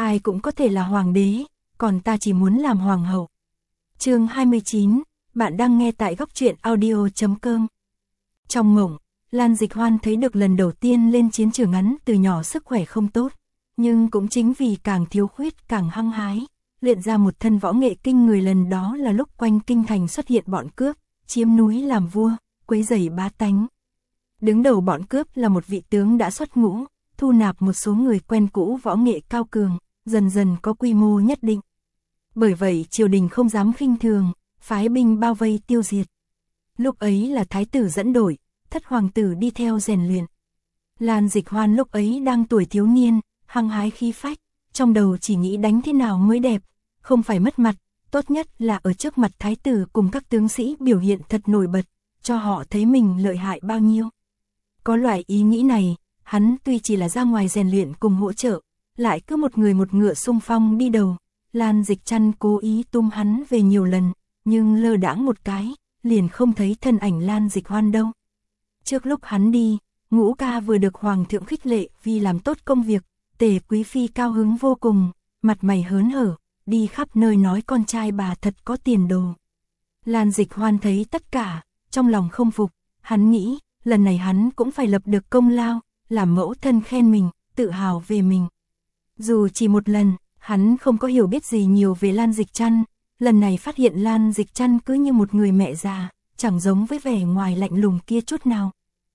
ai cũng có thể là hoàng đế, còn ta chỉ muốn làm hoàng hậu. Chương 29, bạn đang nghe tại góc truyện audio.com. Trong mộng, Lan Dịch Hoan thấy được lần đầu tiên lên chiến trường ngắn từ nhỏ sức khỏe không tốt, nhưng cũng chính vì càng thiếu khuyết càng hăng hái, luyện ra một thân võ nghệ kinh người. Lần đó là lúc quanh kinh thành xuất hiện bọn cướp, chiếm núi làm vua, quấy rầy bá tánh. Đứng đầu bọn cướp là một vị tướng đã xuất ngũ, thu nạp một số người quen cũ võ nghệ cao cường, dần dần có quy mô nhất định. Bởi vậy triều đình không dám khinh thường, phái binh bao vây tiêu diệt. Lúc ấy là thái tử dẫn đội, thất hoàng tử đi theo rèn luyện. Lan Dịch Hoan lúc ấy đang tuổi thiếu niên, hăng hái khí phách, trong đầu chỉ nghĩ đánh thế nào mới đẹp, không phải mất mặt, tốt nhất là ở trước mặt thái tử cùng các tướng sĩ biểu hiện thật nổi bật, cho họ thấy mình lợi hại bao nhiêu. Có loại ý nghĩ này, hắn tuy chỉ là ra ngoài rèn luyện cùng hỗ trợ, lại cứ một người một ngựa xung phong đi đầu. Lan Dịch Trăn cố ý tung hắn về nhiều lần, nhưng lơ đãng một cái, liền không thấy thân ảnh Lan Dịch Hoan đâu. Trước lúc hắn đi, Ngũ Ca vừa được hoàng thượng khích lệ vì làm tốt công việc, Tề Quý Phi cao hứng vô cùng, mặt mày hớn hở, đi khắp nơi nói con trai bà thật có tiền đồ. Lan Dịch Hoan thấy tất cả, trong lòng không phục, hắn nghĩ, lần này hắn cũng phải lập được công lao, làm mẫu thân khen mình, tự hào về mình. Dù chỉ một lần, hắn không có hiểu biết gì nhiều về Lan Dịch Trăn, lần này phát hiện Lan Dịch Trăn cứ như một người mẹ già, chẳng giống với vẻ ngoài lạnh lùng kia chút nào.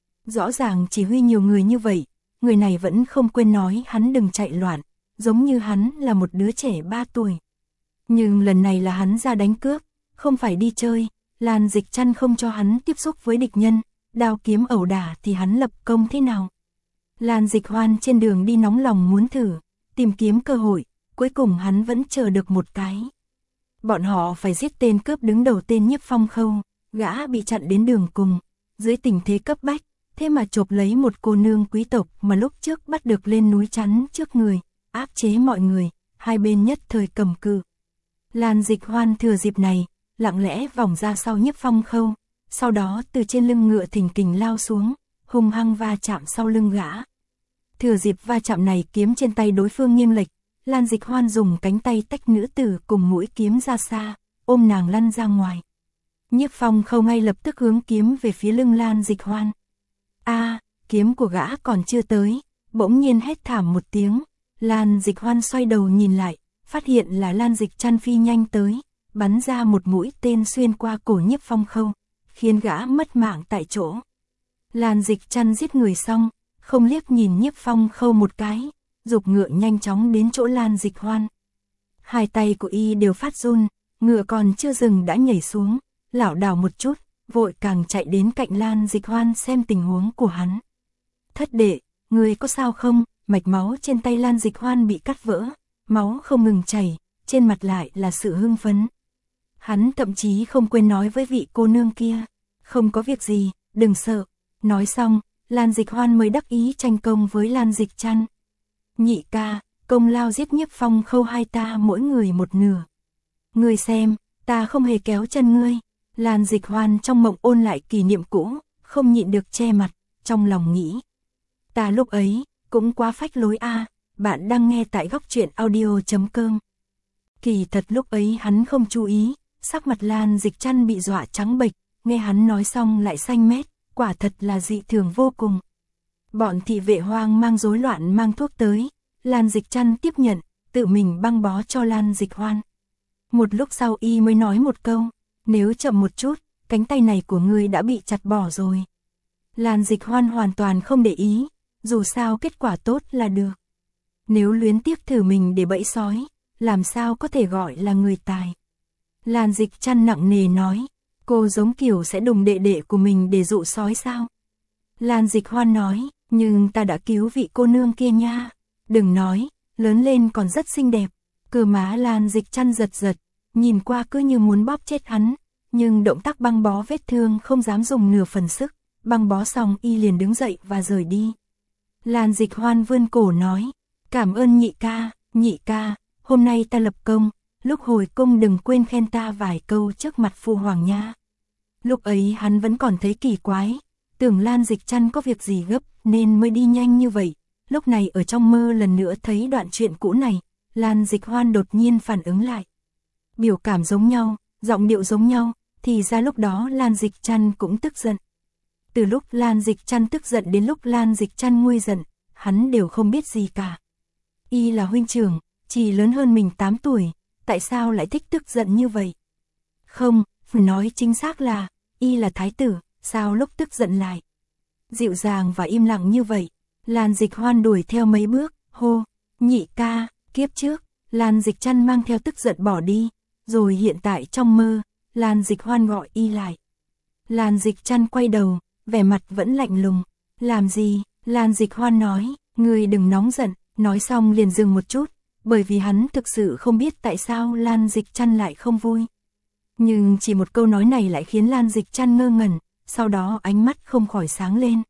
Rõ ràng chỉ huy nhiều người như vậy, người này vẫn không quên nói hắn đừng chạy loạn, giống như hắn là một đứa trẻ 3 tuổi. Nhưng lần này là hắn ra đánh cướp, không phải đi chơi, Lan Dịch Trăn không cho hắn tiếp xúc với địch nhân, đao kiếm ẩu đả thì hắn lập công thế nào. Lan Dịch Hoan trên đường đi nóng lòng muốn thử, tìm kiếm cơ hội, cuối cùng hắn vẫn chờ được một cái. Bọn họ phải giết tên cướp đứng đầu tên Nhiếp Phong Khâu, gã bị chặn đến đường cùng, dưới tình thế cấp bách, thế mà chộp lấy một cô nương quý tộc mà lúc trước bắt được lên núi chắn trước người, áp chế mọi người, hai bên nhất thời cầm cự. Lan Dịch Hoan thừa dịp này, lặng lẽ vòng ra sau Nhiếp Phong Khâu, sau đó từ trên lưng ngựa thình kình lao xuống, hung hăng va chạm sau lưng gã. Thừa dịp va chạm này kiếm trên tay đối phương nghiêng lệch, Lan Dịch Hoan dùng cánh tay tách nữ tử cùng mũi kiếm ra xa, ôm nàng lăn ra ngoài. Nhiếp Phong Khâu ngay lập tức hướng kiếm về phía lưng Lan Dịch Hoan. Kiếm của gã còn chưa tới, bỗng nhiên hét thảm một tiếng, Lan Dịch Hoan xoay đầu nhìn lại, phát hiện là Lan Dịch Trăn phi nhanh tới, bắn ra một mũi tên xuyên qua cổ Nhiếp Phong Khâu, khiến gã mất mạng tại chỗ. Lan Dịch Trăn giết người xong, không liếc nhìn Nhiếp Phong Khâu một cái, giục ngựa nhanh chóng đến chỗ Lan Dịch Hoan. Hai tay của y đều phát run, ngựa còn chưa dừng đã nhảy xuống, lảo đảo một chút, vội càng chạy đến cạnh Lan Dịch Hoan xem tình huống của hắn. Thất đệ, người có sao không? Mạch máu trên tay Lan Dịch Hoan bị cắt vỡ, máu không ngừng chảy, trên mặt lại là sự hưng phấn. Hắn thậm chí không quên nói với vị cô nương kia, không có việc gì, đừng sợ. Nói xong, Lan Dịch Hoan mới đắc ý tranh công với Lan Dịch Trăn. Nhị ca, công lao giết Nhiếp Phong Khâu hai ta mỗi người một nửa. Ngươi xem, ta không hề kéo chân ngươi. Lan Dịch Hoan trong mộng ôn lại kỷ niệm cũ, không nhịn được che mặt, trong lòng nghĩ. Ta lúc ấy, cũng quá phách lối a. Bạn đang nghe tại góc truyện audio.com. Kỳ thật lúc ấy hắn không chú ý, sắc mặt Lan Dịch Trăn bị dọa trắng bệch, nghe hắn nói xong lại xanh mét, quả thật là dị thường vô cùng. Bọn thị vệ hoang mang rối loạn mang thuốc tới, Lan Dịch Trăn tiếp nhận, tự mình băng bó cho Lan Dịch Hoan. Một lúc sau y mới nói một câu, nếu chậm một chút, cánh tay này của ngươi đã bị chặt bỏ rồi. Lan Dịch Hoan hoàn toàn không để ý, dù sao kết quả tốt là được. Nếu luyến tiếc thử mình để bẫy sói, làm sao có thể gọi là người tài. Lan Dịch Trăn nặng nề nói, cô giống kiểu sẽ đùng đệ đệ của mình để dụ sói sao? Lan Dịch Hoan nói, nhưng ta đã cứu vị cô nương kia nha. Đừng nói, lớn lên còn rất xinh đẹp. Cơ má Lan Dịch Trăn giật giật, nhìn qua cứ như muốn bóp chết hắn, nhưng động tác băng bó vết thương không dám dùng nửa phần sức, băng bó xong y liền đứng dậy và rời đi. Lan Dịch Hoan vươn cổ nói, cảm ơn nhị ca, hôm nay ta lập công, lúc hồi cung đừng quên khen ta vài câu trước mặt phu hoàng nha. Lúc ấy hắn vẫn còn thấy kỳ quái, tưởng Lan Dịch Trăn có việc gì gấp nên mới đi nhanh như vậy, lúc này ở trong mơ lần nữa thấy đoạn chuyện cũ này, Lan Dịch Hoan đột nhiên phản ứng lại. Biểu cảm giống nhau, giọng điệu giống nhau, thì ra lúc đó Lan Dịch Trăn cũng tức giận. Từ lúc Lan Dịch Trăn tức giận đến lúc Lan Dịch Trăn nguôi giận, hắn đều không biết gì cả. Y là huynh trưởng, chỉ lớn hơn mình 8 tuổi, tại sao lại thích tức giận như vậy? Không, phải nói chính xác là, Y là thái tử, sao lúc tức giận lại dịu dàng và im lặng như vậy? Lan Dịch Hoan đuổi theo mấy bước, hô, nhị ca, kiếp trước, Lan Dịch Trăn mang theo tức giận bỏ đi, rồi hiện tại trong mơ, Lan Dịch Hoan gọi Y lại. Lan Dịch Trăn quay đầu, vẻ mặt vẫn lạnh lùng, làm gì? Lan Dịch Hoan nói, ngươi đừng nóng giận, nói xong liền dừng một chút, bởi vì hắn thực sự không biết tại sao Lan Dịch Trăn lại không vui. Nhưng chỉ một câu nói này lại khiến Lan Dịch Trăn ngơ ngẩn, sau đó ánh mắt không khỏi sáng lên.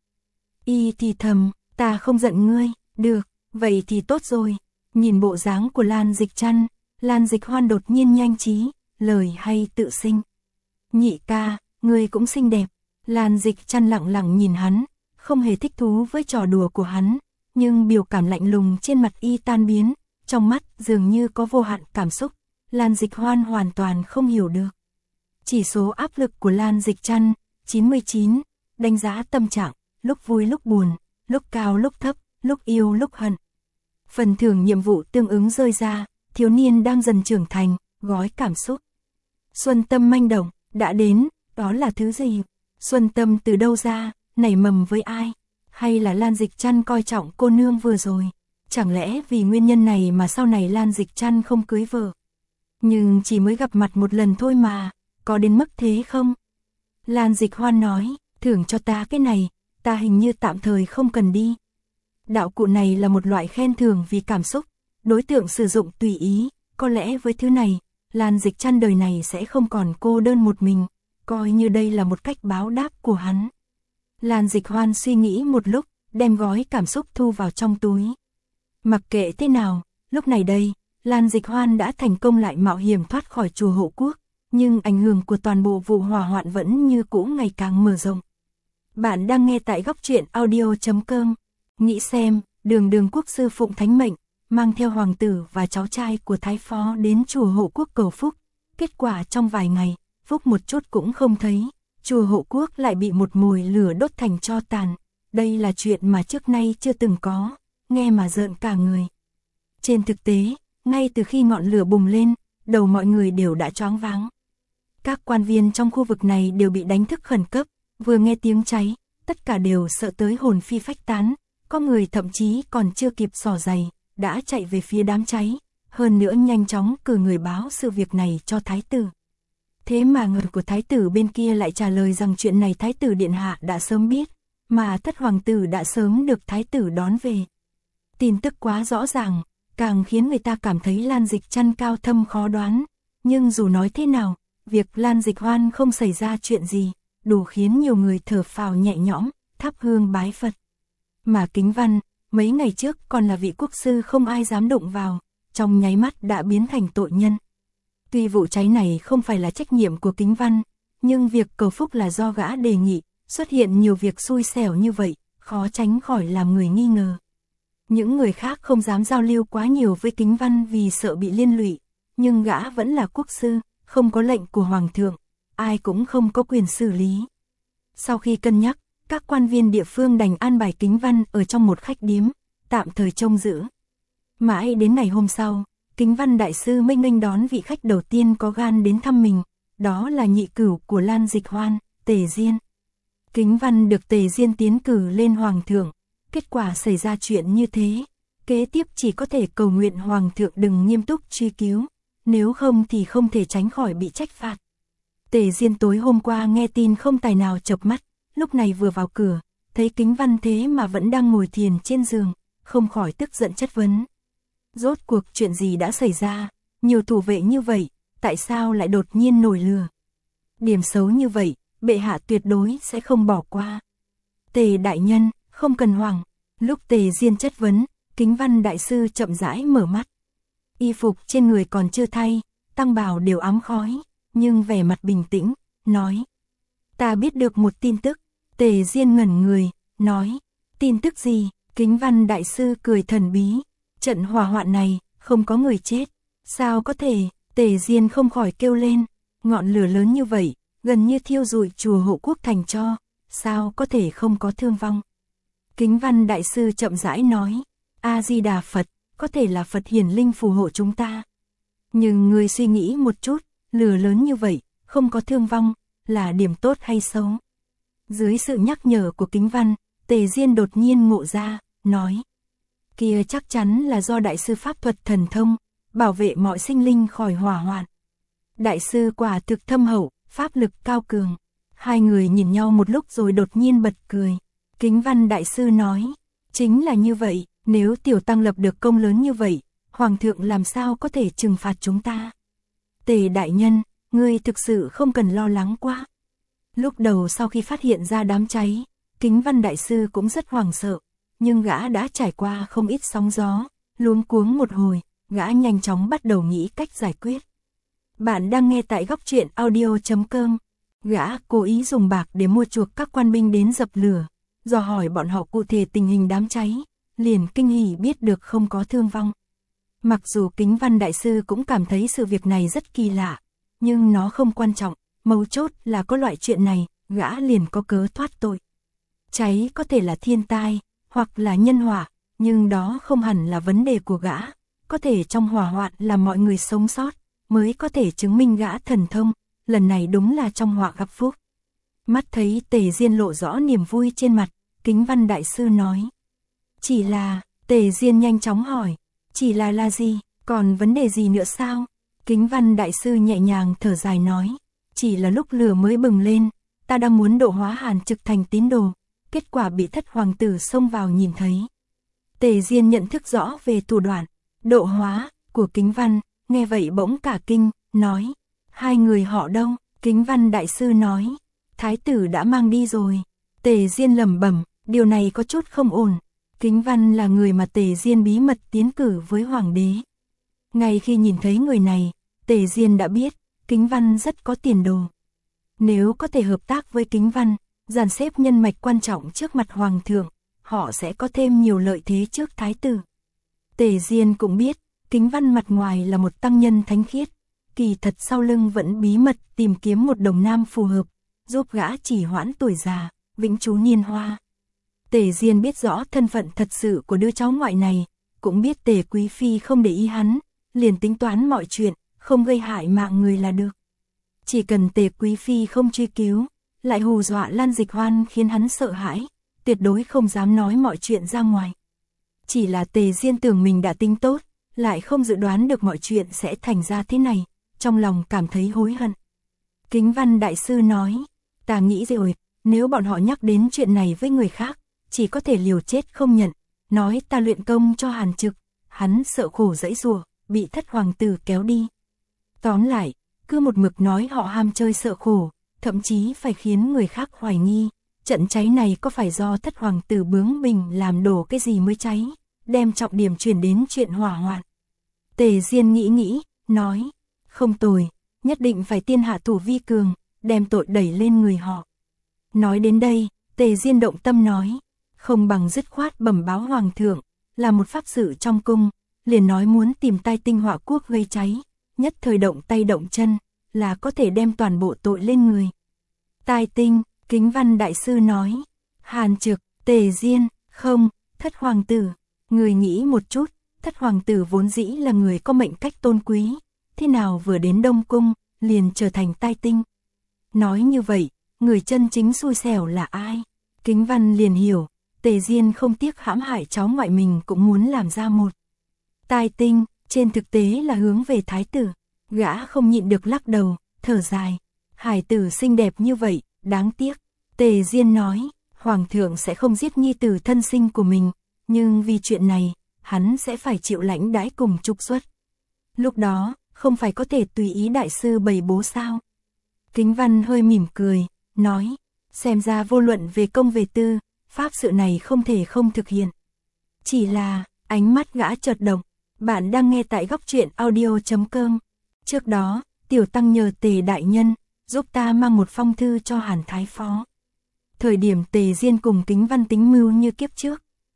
Y thì thầm, ta không giận ngươi, được, vậy thì tốt rồi. Nhìn bộ dáng của Lan Dịch Trăn, Lan Dịch Hoan đột nhiên nhanh trí, lời hay tự sinh. Nhị ca, ngươi cũng xinh đẹp. Lan Dịch Trăn lặng lặng nhìn hắn, không hề thích thú với trò đùa của hắn, nhưng biểu cảm lạnh lùng trên mặt Y tan biến, trong mắt dường như có vô hạn cảm xúc. Lan Dịch Hoan hoàn toàn không hiểu được. Chỉ số áp lực của Lan Dịch Trăn, 99, đánh giá tâm trạng, lúc vui lúc buồn, lúc cao lúc thấp, lúc yêu lúc hận. Phần thưởng nhiệm vụ tương ứng rơi ra, thiếu niên đang dần trưởng thành, gói cảm xúc. Xuân tâm manh động, đã đến, đó là thứ gì? Xuân tâm từ đâu ra, nảy mầm với ai? Hay là Lan Dịch Trăn coi trọng cô nương vừa rồi? Chẳng lẽ vì nguyên nhân này mà sau này Lan Dịch Trăn không cưới vợ? Nhưng chỉ mới gặp mặt một lần thôi mà, có đến mức thế không? Lan Dịch Hoan nói, thưởng cho ta cái này, ta hình như tạm thời không cần đi. Đạo cụ này là một loại khen thưởng vì cảm xúc, đối tượng sử dụng tùy ý, có lẽ với thứ này, Lan Dịch Trăn đời này sẽ không còn cô đơn một mình, coi như đây là một cách báo đáp của hắn. Lan Dịch Hoan suy nghĩ một lúc, đem gói cảm xúc thu vào trong túi. Mặc kệ thế nào, lúc này đây, Lan Dịch Hoan đã thành công lại mạo hiểm thoát khỏi chùa Hộ Quốc, nhưng ảnh hưởng của toàn bộ vụ hỏa hoạn vẫn như cũ ngày càng mở rộng. Bạn đang nghe tại góc truyện audio.com. Nghĩ xem, đường quốc sư phụng thánh mệnh, mang theo hoàng tử và cháu trai của thái phó đến chùa Hộ Quốc cầu phúc. Kết quả trong vài ngày, phúc một chút cũng không thấy, chùa Hộ Quốc lại bị một mồi lửa đốt thành tro tàn. Đây là chuyện mà trước nay chưa từng có, nghe mà rợn cả người. Trên thực tế, ngay từ khi ngọn lửa bùng lên, đầu mọi người đều đã choáng váng. Các quan viên trong khu vực này đều bị đánh thức khẩn cấp, vừa nghe tiếng cháy, tất cả đều sợ tới hồn phi phách tán, có người thậm chí còn chưa kịp xỏ giày, đã chạy về phía đám cháy, hơn nữa nhanh chóng cử người báo sự việc này cho thái tử. Thế mà người của thái tử bên kia lại trả lời rằng chuyện này thái tử điện hạ đã sớm biết, mà thất hoàng tử đã sớm được thái tử đón về. Tin tức quá rõ ràng, càng khiến người ta cảm thấy Lan Dịch Trăn cao thâm khó đoán, nhưng dù nói thế nào, việc Lan Dịch Hoan không xảy ra chuyện gì, đủ khiến nhiều người thở phào nhẹ nhõm, thắp hương bái Phật. Mà Kính Văn, mấy ngày trước còn là vị quốc sư không ai dám đụng vào, trong nháy mắt đã biến thành tội nhân. Tuy vụ cháy này không phải là trách nhiệm của Kính Văn, nhưng việc cầu phúc là do gã đề nghị, xuất hiện nhiều việc xui xẻo như vậy, khó tránh khỏi làm người nghi ngờ. Những người khác không dám giao lưu quá nhiều với Kính Văn vì sợ bị liên lụy, nhưng gã vẫn là quốc sư, không có lệnh của hoàng thượng, ai cũng không có quyền xử lý. Sau khi cân nhắc, các quan viên địa phương đành an bài Kính Văn ở trong một khách điếm, tạm thời trông giữ. Mãi đến ngày hôm sau, Kính Văn đại sư mới nghênh đón vị khách đầu tiên có gan đến thăm mình, đó là nhị cửu của Lan Dịch Hoan, Tề Diên. Kính Văn được Tề Diên tiến cử lên hoàng thượng, kết quả xảy ra chuyện như thế, kế tiếp chỉ có thể cầu nguyện hoàng thượng đừng nghiêm túc truy cứu, nếu không thì không thể tránh khỏi bị trách phạt. Tề Diên tối hôm qua nghe tin không tài nào chợp mắt, lúc này vừa vào cửa, thấy Kính Văn thế mà vẫn đang ngồi thiền trên giường, không khỏi tức giận chất vấn. Rốt cuộc chuyện gì đã xảy ra, nhiều thủ vệ như vậy, tại sao lại đột nhiên nổi lửa? Điểm xấu như vậy, bệ hạ tuyệt đối sẽ không bỏ qua. Tề đại nhân, không cần hoảng. Lúc Tề Diên chất vấn, Kính Văn đại sư chậm rãi mở mắt. Y phục trên người còn chưa thay, tăng bào đều ám khói, nhưng vẻ mặt bình tĩnh, nói. Ta biết được một tin tức. Tề Diên ngẩn người, nói. Tin tức gì? Kính Văn đại sư cười thần bí. Trận hỏa hoạn này, không có người chết. Sao có thể, Tề Diên không khỏi kêu lên, ngọn lửa lớn như vậy, gần như thiêu rụi chùa Hộ Quốc thành tro, sao có thể không có thương vong. Kính Văn Đại Sư chậm rãi nói, A-di-đà Phật, có thể là Phật hiển linh phù hộ chúng ta. Nhưng người suy nghĩ một chút, lửa lớn như vậy, không có thương vong, là điểm tốt hay xấu? Dưới sự nhắc nhở của Kính Văn, Tề Diên đột nhiên ngộ ra, nói, kia chắc chắn là do Đại sư pháp thuật thần thông, bảo vệ mọi sinh linh khỏi hỏa hoạn. Đại sư quả thực thâm hậu, pháp lực cao cường. Hai người nhìn nhau một lúc rồi đột nhiên bật cười. Kính Văn Đại sư nói, chính là như vậy, nếu tiểu tăng lập được công lớn như vậy, Hoàng thượng làm sao có thể trừng phạt chúng ta? Tề đại nhân, ngươi thực sự không cần lo lắng quá. Lúc đầu sau khi phát hiện ra đám cháy, Kính Văn Đại sư cũng rất hoảng sợ, nhưng gã đã trải qua không ít sóng gió, luống cuống một hồi, gã nhanh chóng bắt đầu nghĩ cách giải quyết. Bạn đang nghe tại góc truyện audio.com. Gã cố ý dùng bạc để mua chuộc các quan binh đến dập lửa, dò hỏi bọn họ cụ thể tình hình đám cháy, liền kinh hỉ biết được không có thương vong. Mặc dù Kính Văn Đại sư cũng cảm thấy sự việc này rất kỳ lạ, nhưng nó không quan trọng, mấu chốt là có loại chuyện này, gã liền có cớ thoát tội. Cháy có thể là thiên tai, hoặc là nhân họa, nhưng đó không hẳn là vấn đề của gã, có thể trong hỏa hoạn là mọi người sống sót, mới có thể chứng minh gã thần thông, lần này đúng là trong họa gặp phúc. Mắt thấy Tề Diên lộ rõ niềm vui trên mặt, Kính Văn Đại sư nói. Chỉ là, Tề Diên nhanh chóng hỏi, chỉ là gì, còn vấn đề gì nữa sao? Kính Văn Đại sư nhẹ nhàng thở dài nói, chỉ là lúc lửa mới bừng lên, ta đang muốn độ hóa Hàn Trực thành tín đồ, kết quả bị thất hoàng tử xông vào nhìn thấy. Tề Diên nhận thức rõ về thủ đoạn, độ hóa, của Kính Văn, nghe vậy bỗng cả kinh, nói, hai người họ đâu? Kính Văn Đại sư nói, thái tử đã mang đi rồi. Tề Diên lẩm bẩm, điều này có chút không ổn. Kính Văn là người mà Tề Diên bí mật tiến cử với hoàng đế. Ngay khi nhìn thấy người này, Tề Diên đã biết, Kính Văn rất có tiền đồ. Nếu có thể hợp tác với Kính Văn, dàn xếp nhân mạch quan trọng trước mặt hoàng thượng, họ sẽ có thêm nhiều lợi thế trước thái tử. Tề Diên cũng biết, Kính Văn mặt ngoài là một tăng nhân thánh khiết, kỳ thật sau lưng vẫn bí mật tìm kiếm một đồng nam phù hợp, giúp gã chỉ hoãn tuổi già, vĩnh trú niên hoa. Tề Diên biết rõ thân phận thật sự của đứa cháu ngoại này, cũng biết Tề Quý Phi không để ý hắn, liền tính toán mọi chuyện, không gây hại mạng người là được. Chỉ cần Tề Quý Phi không truy cứu, lại hù dọa Lan Dịch Hoan khiến hắn sợ hãi, tuyệt đối không dám nói mọi chuyện ra ngoài. Chỉ là Tề Diên tưởng mình đã tính tốt, lại không dự đoán được mọi chuyện sẽ thành ra thế này, trong lòng cảm thấy hối hận. Kính Văn Đại sư nói, ta nghĩ rồi, nếu bọn họ nhắc đến chuyện này với người khác, chỉ có thể liều chết không nhận, nói ta luyện công cho Hàn Trực, hắn sợ khổ dãy rủa, bị thất hoàng tử kéo đi. Tóm lại, cứ một mực nói họ ham chơi sợ khổ, thậm chí phải khiến người khác hoài nghi, trận cháy này có phải do thất hoàng tử bướng bỉnh làm đổ cái gì mới cháy, đem trọng điểm chuyển đến chuyện hỏa hoạn. Tề Diên nghĩ, nói, không tồi, nhất định phải tiên hạ thủ vi cường, đem tội đẩy lên người họ. Nói đến đây, Tề Diên động tâm nói, không bằng dứt khoát bẩm báo hoàng thượng, là một pháp sự trong cung, liền nói muốn tìm tai tinh hỏa quốc gây cháy, nhất thời động tay động chân, là có thể đem toàn bộ tội lên người. Tai tinh, Kính Văn Đại sư nói, Hàn Trực, Tề Diên, không, thất hoàng tử, người nghĩ một chút, thất hoàng tử vốn dĩ là người có mệnh cách tôn quý, thế nào vừa đến Đông Cung, liền trở thành tai tinh. Nói như vậy, người chân chính xui xẻo là ai? Kính Văn liền hiểu, Tề Diên không tiếc hãm hại cháu ngoại mình cũng muốn làm ra một tai tinh, trên thực tế là hướng về thái tử. Gã không nhịn được lắc đầu, thở dài, hải tử xinh đẹp như vậy, đáng tiếc. Tề Diên nói, hoàng thượng sẽ không giết nhi tử thân sinh của mình, nhưng vì chuyện này, hắn sẽ phải chịu lãnh đãi cùng trục xuất. Lúc đó, không phải có thể tùy ý đại sư bày bố sao? Kính Văn hơi mỉm cười, nói, xem ra vô luận về công về tư, pháp sự này không thể không thực hiện. Chỉ là, ánh mắt gã chợt động, bạn đang nghe tại góc truyện audio.com. Trước đó, tiểu tăng nhờ Tề đại nhân, giúp ta mang một phong thư cho Hàn Thái Phó. Thời điểm Tề Diên cùng Kính Văn tính mưu như kiếp trước,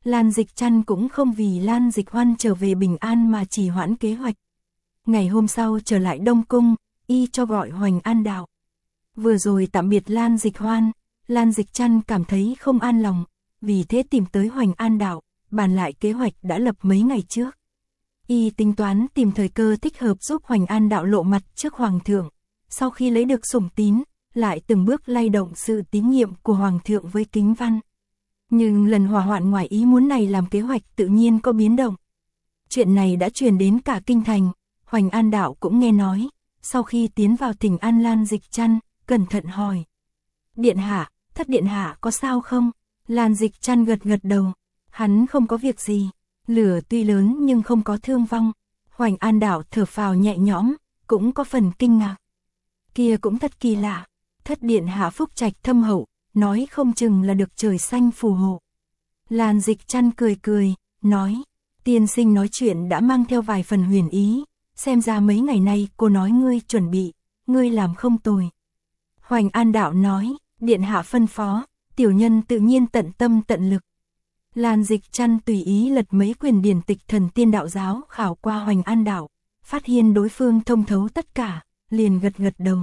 Lan Dịch Trăn cũng không vì Lan Dịch Hoan trở về bình an mà trì hoãn kế hoạch. Ngày hôm sau trở lại Đông Cung, y cho gọi Hoành An Đạo. Vừa rồi tạm biệt Lan Dịch Hoan, Lan Dịch Trăn cảm thấy không an lòng, vì thế tìm tới Hoành An Đạo, bàn lại kế hoạch đã lập mấy ngày trước. Y tính toán tìm thời cơ thích hợp giúp Hoành An Đạo lộ mặt trước Hoàng thượng, sau khi lấy được sủng tín, lại từng bước lay động sự tín nhiệm của Hoàng thượng với Kính Văn. Nhưng lần hỏa hoạn ngoài ý muốn này làm kế hoạch tự nhiên có biến động. Chuyện này đã truyền đến cả kinh thành, Hoành An Đạo cũng nghe nói, sau khi tiến vào thỉnh an Lan Dịch Trăn, cẩn thận hỏi. Điện hạ, thất điện hạ có sao không? Lan Dịch Trăn gật gật đầu, hắn không có việc gì, lửa tuy lớn nhưng không có thương vong. Hoành An Đạo thở phào nhẹ nhõm, cũng có phần kinh ngạc. Kia cũng thật kỳ lạ, thất điện hạ phúc trạch thâm hậu, nói không chừng là được trời xanh phù hộ. Lan Dịch Trăn cười cười, nói, tiên sinh nói chuyện đã mang theo vài phần huyền ý, xem ra mấy ngày nay cô nói ngươi chuẩn bị, ngươi làm không tồi. Hoành An Đạo nói, điện hạ phân phó, tiểu nhân tự nhiên tận tâm tận lực. Lan Dịch Trăn tùy ý lật mấy quyển điển tịch thần tiên đạo giáo khảo qua Hoành An Đạo, phát hiện đối phương thông thấu tất cả, liền gật gật đầu.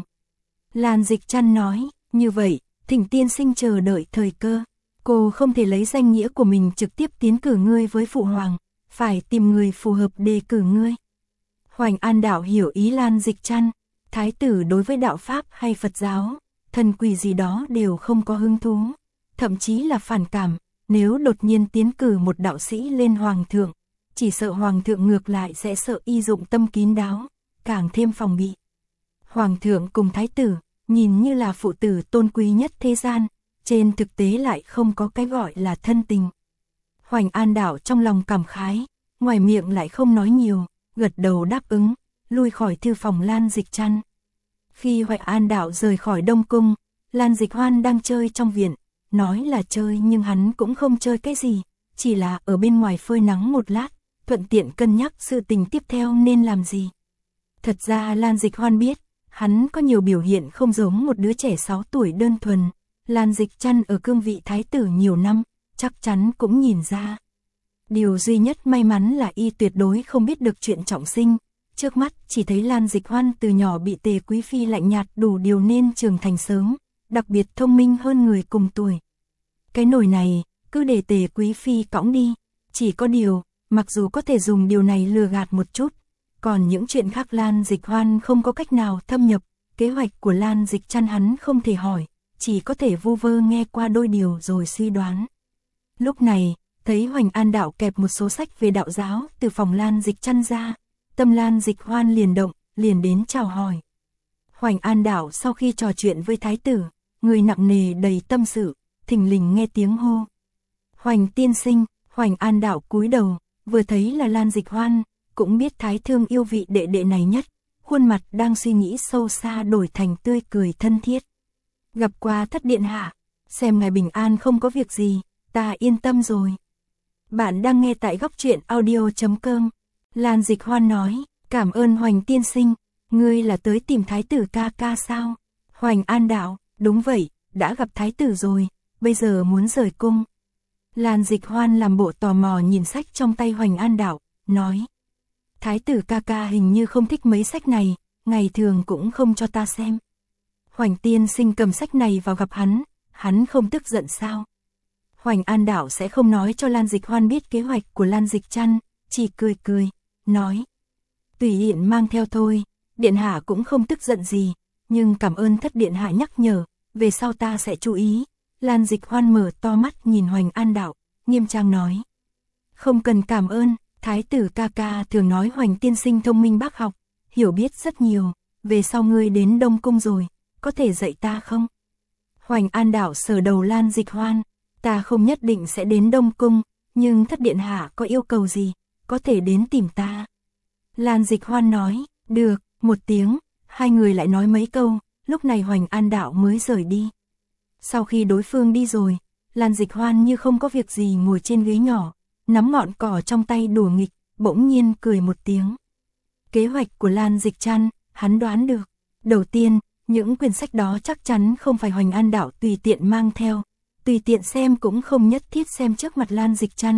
Lan Dịch Trăn nói, như vậy, thỉnh tiên sinh chờ đợi thời cơ, cô không thể lấy danh nghĩa của mình trực tiếp tiến cử ngươi với phụ hoàng, phải tìm người phù hợp đề cử ngươi. Hoành An Đạo hiểu ý Lan Dịch Trăn, thái tử đối với đạo Pháp hay Phật giáo, thần quỷ gì đó đều không có hứng thú, thậm chí là phản cảm, nếu đột nhiên tiến cử một đạo sĩ lên hoàng thượng, chỉ sợ hoàng thượng ngược lại sẽ sợ y dụng tâm kín đáo, càng thêm phòng bị. Hoàng thượng cùng thái tử, nhìn như là phụ tử tôn quý nhất thế gian, trên thực tế lại không có cái gọi là thân tình. Hoành An Đạo trong lòng cảm khái, ngoài miệng lại không nói nhiều, gật đầu đáp ứng, lui khỏi thư phòng Lan Dịch Trăn. Khi Hoành An Đạo rời khỏi Đông Cung, Lan Dịch Hoan đang chơi trong viện, nói là chơi nhưng hắn cũng không chơi cái gì, chỉ là ở bên ngoài phơi nắng một lát, thuận tiện cân nhắc sự tình tiếp theo nên làm gì. Thật ra Lan Dịch Hoan biết, hắn có nhiều biểu hiện không giống một đứa trẻ 6 tuổi đơn thuần. Lan Dịch Trăn ở cương vị thái tử nhiều năm, chắc chắn cũng nhìn ra. Điều duy nhất may mắn là y tuyệt đối không biết được chuyện trọng sinh. Trước mắt chỉ thấy Lan Dịch Hoan từ nhỏ bị Tề Quý Phi lạnh nhạt đủ điều nên trưởng thành sớm, đặc biệt thông minh hơn người cùng tuổi. Cái nồi này, cứ để Tề Quý Phi cõng đi. Chỉ có điều, mặc dù có thể dùng điều này lừa gạt một chút, còn những chuyện khác Lan Dịch Hoan không có cách nào thâm nhập, kế hoạch của Lan Dịch Trăn hắn không thể hỏi, chỉ có thể vu vơ nghe qua đôi điều rồi suy đoán. Lúc này, thấy Hoành An Đạo kẹp một số sách về đạo giáo từ phòng Lan Dịch Trăn ra, tâm Lan Dịch Hoan liền động, liền đến chào hỏi. Hoành An Đạo sau khi trò chuyện với thái tử, người nặng nề đầy tâm sự, thình lình nghe tiếng hô. Hoành tiên sinh, Hoành An Đạo cúi đầu, vừa thấy là Lan Dịch Hoan, cũng biết thái thương yêu vị đệ đệ này nhất, khuôn mặt đang suy nghĩ sâu xa đổi thành tươi cười thân thiết. Gặp qua thất điện hạ, xem ngài bình an không có việc gì, ta yên tâm rồi. Bạn đang nghe tại góc truyện audio.com. Lan Dịch Hoan nói, cảm ơn Hoành tiên sinh, ngươi là tới tìm thái tử ca ca sao? Hoành An Đạo, đúng vậy, đã gặp thái tử rồi, bây giờ muốn rời cung. Lan Dịch Hoan làm bộ tò mò nhìn sách trong tay Hoành An Đạo, nói. Thái tử ca ca hình như không thích mấy sách này, ngày thường cũng không cho ta xem. Hoành tiên sinh cầm sách này vào gặp hắn không tức giận sao? Hoành An Đạo sẽ không nói cho Lan Dịch Hoan biết kế hoạch của Lan Dịch Trăn, chỉ cười cười, nói. Tùy điện mang theo thôi, điện hạ cũng không tức giận gì, nhưng cảm ơn thất điện hạ nhắc nhở, về sau ta sẽ chú ý. Lan Dịch Hoan mở to mắt nhìn Hoành An Đạo, nghiêm trang nói. Không cần cảm ơn, thái tử ca ca thường nói Hoành tiên sinh thông minh bác học, hiểu biết rất nhiều, về sau ngươi đến Đông Cung rồi, có thể dạy ta không? Hoành An Đạo sờ đầu Lan Dịch Hoan, ta không nhất định sẽ đến Đông Cung, nhưng thất điện hạ có yêu cầu gì, có thể đến tìm ta. Lan Dịch Hoan nói, được, một tiếng, hai người lại nói mấy câu, lúc này Hoành An Đạo mới rời đi. Sau khi đối phương đi rồi, Lan Dịch Hoan như không có việc gì ngồi trên ghế nhỏ, nắm ngọn cỏ trong tay đùa nghịch, bỗng nhiên cười một tiếng. Kế hoạch của Lan Dịch Trăn, hắn đoán được. Đầu tiên, những quyển sách đó chắc chắn không phải Hoành An Đạo tùy tiện mang theo, tùy tiện xem cũng không nhất thiết xem trước mặt Lan Dịch Trăn,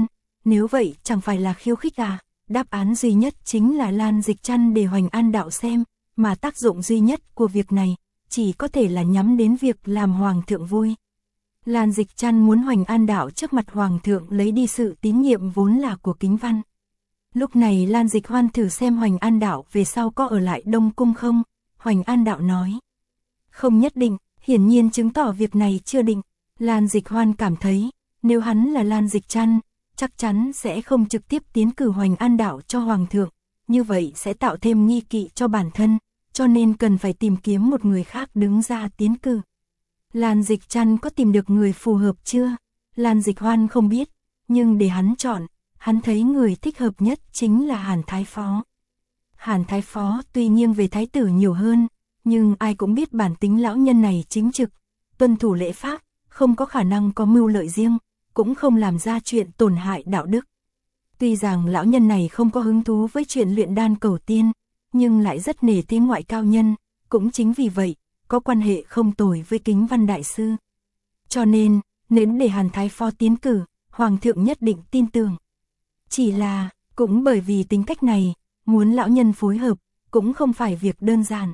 Nếu vậy chẳng phải là khiêu khích à? Đáp án duy nhất chính là Lan Dịch Trăn để Hoành An đạo xem, mà tác dụng duy nhất của việc này chỉ có thể là nhắm đến việc làm Hoàng thượng vui. Lan Dịch Trăn muốn Hoành An đạo trước mặt Hoàng thượng lấy đi sự tín nhiệm vốn là của Kính Văn. Lúc này Lan Dịch Hoan thử xem Hoành An đạo về sau có ở lại Đông Cung không. Hoành An đạo nói không nhất định, hiển nhiên chứng tỏ việc này chưa định. Lan Dịch Hoan cảm thấy nếu hắn là Lan Dịch Trăn, chắc chắn sẽ không trực tiếp tiến cử Hoành An đạo cho Hoàng thượng, như vậy sẽ tạo thêm nghi kỵ cho bản thân, cho nên cần phải tìm kiếm một người khác đứng ra tiến cử. Lan Dịch Trăn có tìm được người phù hợp chưa? Lan Dịch Hoan không biết, nhưng để hắn chọn, hắn thấy người thích hợp nhất chính là Hàn Thái Phó. Hàn Thái Phó tuy nghiêng về thái tử nhiều hơn, nhưng ai cũng biết bản tính lão nhân này chính trực, tuân thủ lễ pháp, không có khả năng có mưu lợi riêng, cũng không làm ra chuyện tổn hại đạo đức. Tuy rằng lão nhân này không có hứng thú với chuyện luyện đan cầu tiên, nhưng lại rất nể tiếng ngoại cao nhân, cũng chính vì vậy, có quan hệ không tồi với Kính Văn đại sư. Cho nên, nếu để Hàn Thái Phó tiến cử, Hoàng thượng nhất định tin tưởng. Chỉ là, cũng bởi vì tính cách này, muốn lão nhân phối hợp, cũng không phải việc đơn giản.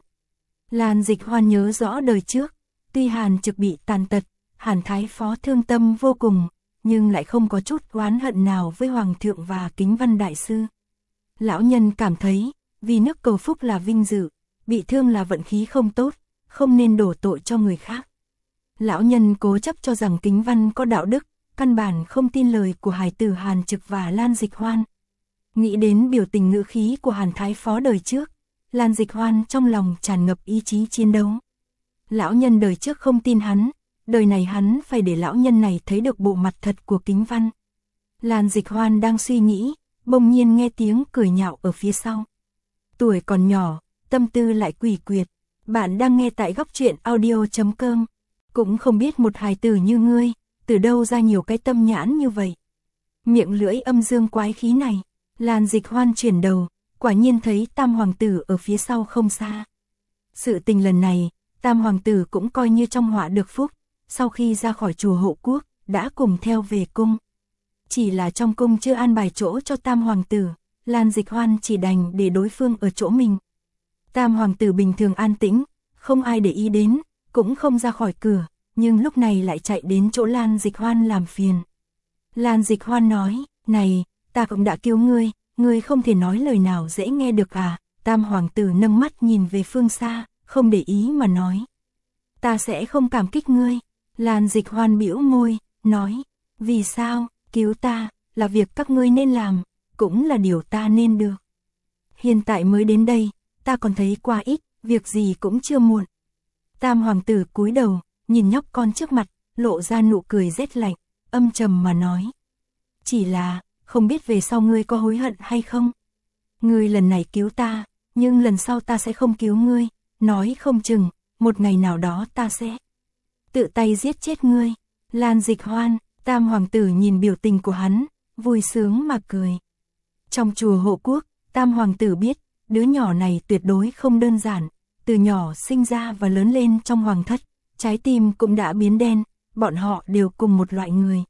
Lan Dịch Hoan nhớ rõ đời trước, tuy Hàn Trực bị tàn tật, Hàn Thái Phó thương tâm vô cùng, nhưng lại không có chút oán hận nào với Hoàng thượng và Kính Văn đại sư. Lão nhân cảm thấy, vì nước cầu phúc là vinh dự, bị thương là vận khí không tốt, không nên đổ tội cho người khác. Lão nhân cố chấp cho rằng Kính Văn có đạo đức, căn bản không tin lời của hài tử Hàn Trực và Lan Dịch Hoan. Nghĩ đến biểu tình ngữ khí của Hàn Thái Phó đời trước, Lan Dịch Hoan trong lòng tràn ngập ý chí chiến đấu. Lão nhân đời trước không tin hắn, đời này hắn phải để lão nhân này thấy được bộ mặt thật của Kính Văn. Lan Dịch Hoan đang suy nghĩ, bỗng nhiên nghe tiếng cười nhạo ở phía sau. Tuổi còn nhỏ, tâm tư lại quỷ quyệt. Bạn đang nghe tại góc truyện audio.com. Cũng không biết một hài tử như ngươi, từ đâu ra nhiều cái tâm nhãn như vậy. Miệng lưỡi âm dương quái khí này. Lan Dịch Hoan chuyển đầu, quả nhiên thấy Tam Hoàng tử ở phía sau không xa. Sự tình lần này, Tam Hoàng tử cũng coi như trong họa được phúc, sau khi ra khỏi chùa Hộ Quốc, đã cùng theo về cung. Chỉ là trong cung chưa an bài chỗ cho Tam Hoàng tử, Lan Dịch Hoan chỉ đành để đối phương ở chỗ mình. Tam Hoàng tử bình thường an tĩnh, không ai để ý đến, cũng không ra khỏi cửa, nhưng lúc này lại chạy đến chỗ Lan Dịch Hoan làm phiền. Lan Dịch Hoan nói, này, ta cũng đã cứu ngươi không thể nói lời nào dễ nghe được à? Tam Hoàng tử nâng mắt nhìn về phương xa, không để ý mà nói. Ta sẽ không cảm kích ngươi. Lan Dịch Hoan bĩu môi, nói, vì sao, cứu ta, là việc các ngươi nên làm, cũng là điều ta nên được. Hiện tại mới đến đây, ta còn thấy quá ít, việc gì cũng chưa muộn. Tam Hoàng tử cúi đầu, nhìn nhóc con trước mặt, lộ ra nụ cười rét lạnh, âm trầm mà nói. Chỉ là, không biết về sau ngươi có hối hận hay không? Ngươi lần này cứu ta, nhưng lần sau ta sẽ không cứu ngươi, nói không chừng, một ngày nào đó ta sẽ tự tay giết chết ngươi. Lan Dịch Hoan, Tam Hoàng tử nhìn biểu tình của hắn, vui sướng mà cười. Trong chùa Hộ Quốc, Tam Hoàng tử biết, đứa nhỏ này tuyệt đối không đơn giản, từ nhỏ sinh ra và lớn lên trong hoàng thất, trái tim cũng đã biến đen, bọn họ đều cùng một loại người.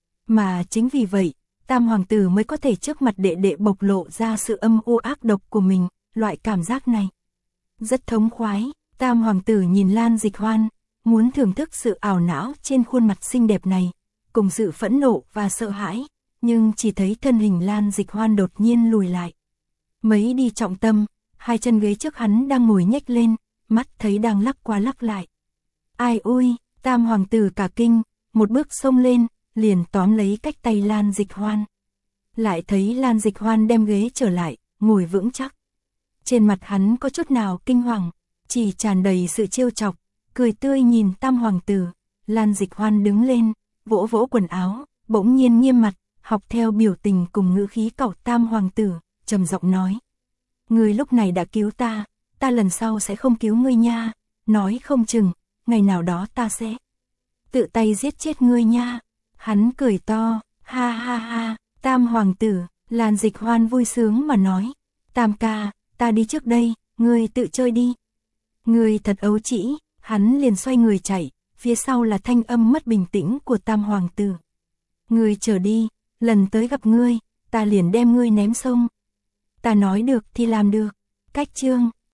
Mà chính vì vậy, Tam Hoàng tử mới có thể trước mặt đệ đệ bộc lộ ra sự âm u ác độc của mình, loại cảm giác này. Rất thống khoái, Tam Hoàng tử nhìn Lan Dịch Hoan, muốn thưởng thức sự ảo não trên khuôn mặt xinh đẹp này, cùng sự phẫn nộ và sợ hãi, nhưng chỉ thấy thân hình Lan Dịch Hoan đột nhiên lùi lại. Mấy đi trọng tâm, hai chân ghế trước hắn đang ngồi nhếch lên, mắt thấy đang lắc qua lắc lại. Ai ôi, Tam Hoàng tử cả kinh, một bước xông lên, liền tóm lấy cách tay Lan Dịch Hoan. Lại thấy Lan Dịch Hoan đem ghế trở lại, ngồi vững chắc. Trên mặt hắn có chút nào kinh hoàng, chỉ tràn đầy sự trêu chọc, cười tươi nhìn Tam Hoàng tử. Lan Dịch Hoan đứng lên, vỗ vỗ quần áo, bỗng nhiên nghiêm mặt, học theo biểu tình cùng ngữ khí cẩu Tam Hoàng tử, trầm giọng nói. Ngươi lúc này đã cứu ta lần sau sẽ không cứu ngươi nha, nói không chừng, ngày nào đó ta sẽ tự tay giết chết ngươi nha. Hắn cười to, ha ha ha, Tam Hoàng tử. Lan Dịch Hoan vui sướng mà nói, Tam ca, ta đi trước đây, ngươi tự chơi đi. Ngươi thật ấu trĩ. Hắn liền xoay người chạy, phía sau là thanh âm mất bình tĩnh của Tam Hoàng tử. Ngươi chờ đi, lần tới gặp ngươi, ta liền đem ngươi ném sông. Ta nói được thì làm được. Cách chương